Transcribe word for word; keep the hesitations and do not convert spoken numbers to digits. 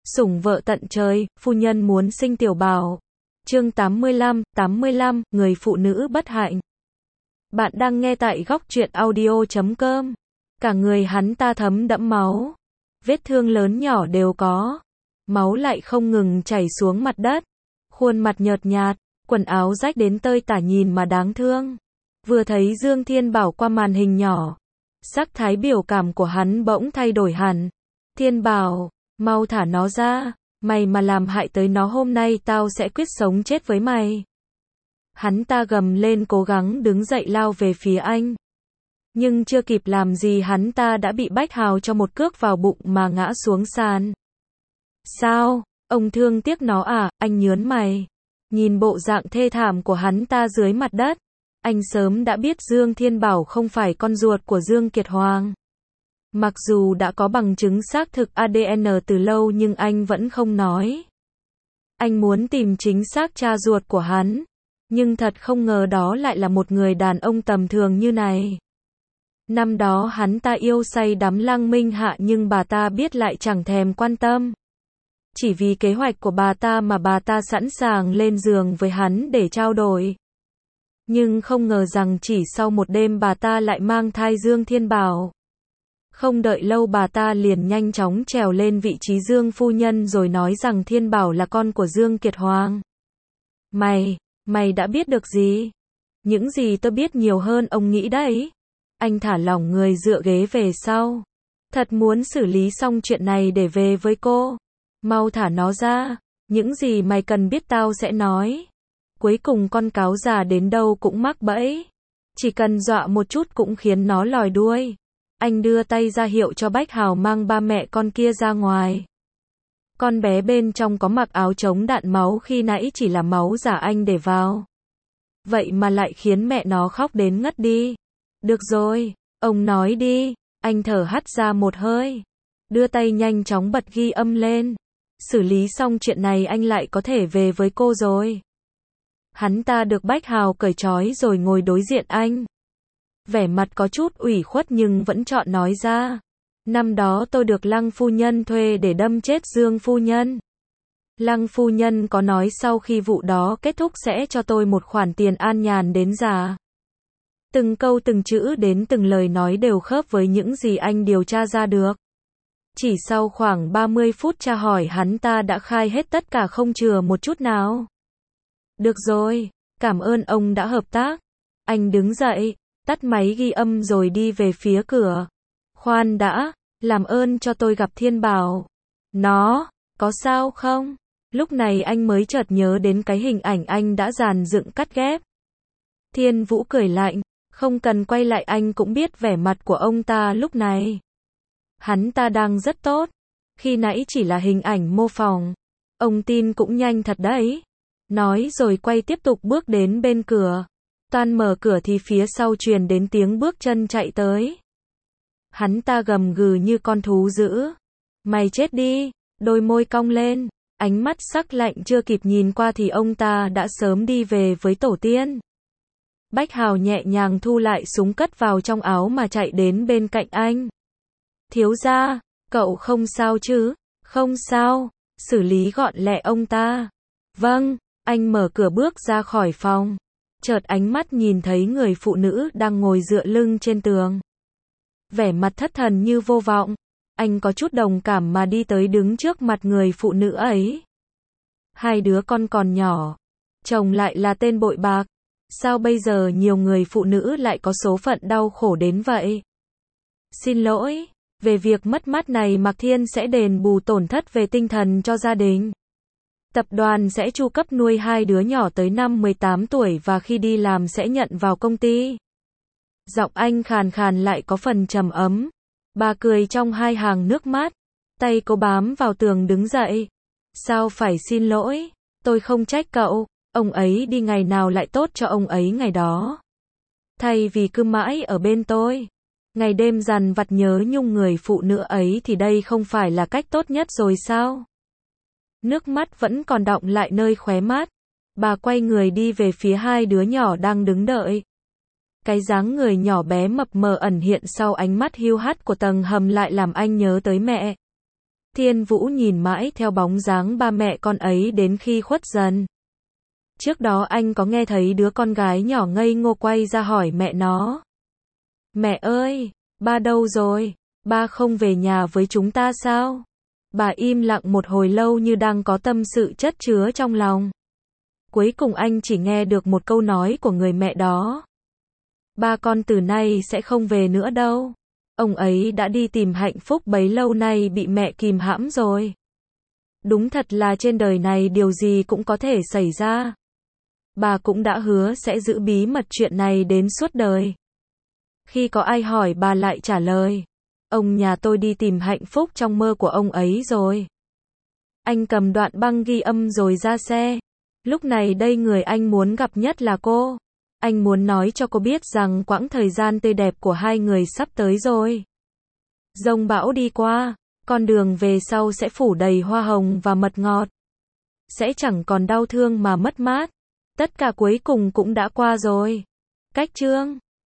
Sủng vợ tận trời, phu nhân muốn sinh tiểu bảo. Chương tám mươi lăm, tám mươi lăm, người phụ nữ bất hạnh. Bạn đang nghe tại góc truyện audio chấm com. Cả người hắn ta thấm đẫm máu. Vết thương lớn nhỏ đều có. Máu lại không ngừng chảy xuống mặt đất. Khuôn mặt nhợt nhạt, quần áo rách đến tơi tả nhìn mà đáng thương. Vừa thấy Dương Thiên Bảo qua màn hình nhỏ, sắc thái biểu cảm của hắn bỗng thay đổi hẳn. Thiên Bảo, mau thả nó ra, mày mà làm hại tới nó hôm nay tao sẽ quyết sống chết với mày. Hắn ta gầm lên cố gắng đứng dậy lao về phía anh. Nhưng chưa kịp làm gì hắn ta đã bị Bách Hào cho một cước vào bụng mà ngã xuống sàn. Sao, ông thương tiếc nó à, anh nhớn mày. Nhìn bộ dạng thê thảm của hắn ta dưới mặt đất, anh sớm đã biết Dương Thiên Bảo không phải con ruột của Dương Kiệt Hoàng. Mặc dù đã có bằng chứng xác thực a đê en từ lâu nhưng anh vẫn không nói. Anh muốn tìm chính xác cha ruột của hắn, nhưng thật không ngờ đó lại là một người đàn ông tầm thường như này. Năm đó hắn ta yêu say đắm Lăng Minh Hạ nhưng bà ta biết lại chẳng thèm quan tâm. Chỉ vì kế hoạch của bà ta mà bà ta sẵn sàng lên giường với hắn để trao đổi. Nhưng không ngờ rằng chỉ sau một đêm bà ta lại mang thai Dương Thiên Bảo. Không đợi lâu bà ta liền nhanh chóng trèo lên vị trí Dương phu nhân rồi nói rằng Thiên Bảo là con của Dương Kiệt Hoàng. Mày, mày đã biết được gì? Những gì tôi biết nhiều hơn ông nghĩ đấy. Anh thả lỏng người dựa ghế về sau. Thật muốn xử lý xong chuyện này để về với cô. Mau thả nó ra. Những gì mày cần biết tao sẽ nói. Cuối cùng con cáo già đến đâu cũng mắc bẫy. Chỉ cần dọa một chút cũng khiến nó lòi đuôi. Anh đưa tay ra hiệu cho Bách Hào mang ba mẹ con kia ra ngoài. Con bé bên trong có mặc áo chống đạn máu khi nãy chỉ là máu giả anh để vào. Vậy mà lại khiến mẹ nó khóc đến ngất đi. Được rồi, ông nói đi. Anh thở hắt ra một hơi. Đưa tay nhanh chóng bật ghi âm lên. Xử lý xong chuyện này anh lại có thể về với cô rồi. Hắn ta được Bách Hào cởi trói rồi ngồi đối diện anh. Vẻ mặt có chút ủy khuất nhưng vẫn chọn nói ra. Năm đó tôi được Lăng phu nhân thuê để đâm chết Dương phu nhân. Lăng phu nhân có nói sau khi vụ đó kết thúc sẽ cho tôi một khoản tiền an nhàn đến già. Từng câu từng chữ đến từng lời nói đều khớp với những gì anh điều tra ra được. Chỉ sau khoảng ba mươi phút tra hỏi hắn ta đã khai hết tất cả không chừa một chút nào. Được rồi, cảm ơn ông đã hợp tác. Anh đứng dậy, tắt máy ghi âm rồi đi về phía cửa. Khoan đã, làm ơn cho tôi gặp Thiên Bảo. Nó, có sao không? Lúc này anh mới chợt nhớ đến cái hình ảnh anh đã dàn dựng cắt ghép. Thiên Vũ cười lạnh, không cần quay lại anh cũng biết vẻ mặt của ông ta lúc này. Hắn ta đang rất tốt. Khi nãy chỉ là hình ảnh mô phỏng. Ông tin cũng nhanh thật đấy. Nói rồi quay tiếp tục bước đến bên cửa. Toan mở cửa thì phía sau truyền đến tiếng bước chân chạy tới. Hắn ta gầm gừ như con thú dữ. Mày chết đi, đôi môi cong lên. Ánh mắt sắc lạnh chưa kịp nhìn qua thì ông ta đã sớm đi về với tổ tiên. Bách Hào nhẹ nhàng thu lại súng cất vào trong áo mà chạy đến bên cạnh anh. Thiếu gia, cậu không sao chứ? Không sao, xử lý gọn lẹ ông ta. Vâng, anh mở cửa bước ra khỏi phòng. Chợt ánh mắt nhìn thấy người phụ nữ đang ngồi dựa lưng trên tường. Vẻ mặt thất thần như vô vọng. Anh có chút đồng cảm mà đi tới đứng trước mặt người phụ nữ ấy. Hai đứa con còn nhỏ. Chồng lại là tên bội bạc. Sao bây giờ nhiều người phụ nữ lại có số phận đau khổ đến vậy? Xin lỗi, về việc mất mát này Mạc Thiên sẽ đền bù tổn thất về tinh thần cho gia đình. Tập đoàn sẽ chu cấp nuôi hai đứa nhỏ tới năm mười tám tuổi và khi đi làm sẽ nhận vào công ty. Giọng anh khàn khàn lại có phần trầm ấm. Bà cười trong hai hàng nước mắt. Tay cô bám vào tường đứng dậy. Sao phải xin lỗi? Tôi không trách cậu. Ông ấy đi ngày nào lại tốt cho ông ấy ngày đó. Thay vì cứ mãi ở bên tôi. Ngày đêm dằn vặt nhớ nhung người phụ nữ ấy thì đây không phải là cách tốt nhất rồi sao? Nước mắt vẫn còn đọng lại nơi khóe mắt. Bà quay người đi về phía hai đứa nhỏ đang đứng đợi. Cái dáng người nhỏ bé mập mờ ẩn hiện sau ánh mắt hiu hắt của tầng hầm lại làm anh nhớ tới mẹ. Thiên Vũ nhìn mãi theo bóng dáng ba mẹ con ấy đến khi khuất dần. Trước đó anh có nghe thấy đứa con gái nhỏ ngây ngô quay ra hỏi mẹ nó. Mẹ ơi, ba đâu rồi? Ba không về nhà với chúng ta sao? Bà im lặng một hồi lâu như đang có tâm sự chất chứa trong lòng. Cuối cùng anh chỉ nghe được một câu nói của người mẹ đó. Ba con từ nay sẽ không về nữa đâu. Ông ấy đã đi tìm hạnh phúc bấy lâu nay bị mẹ kìm hãm rồi. Đúng thật là trên đời này điều gì cũng có thể xảy ra. Bà cũng đã hứa sẽ giữ bí mật chuyện này đến suốt đời. Khi có ai hỏi bà lại trả lời. Ông nhà tôi đi tìm hạnh phúc trong mơ của ông ấy rồi. Anh cầm đoạn băng ghi âm rồi ra xe. Lúc này đây người anh muốn gặp nhất là cô. Anh muốn nói cho cô biết rằng quãng thời gian tươi đẹp của hai người sắp tới rồi. Dông bão đi qua, con đường về sau sẽ phủ đầy hoa hồng và mật ngọt. Sẽ chẳng còn đau thương mà mất mát. Tất cả cuối cùng cũng đã qua rồi. Cách chương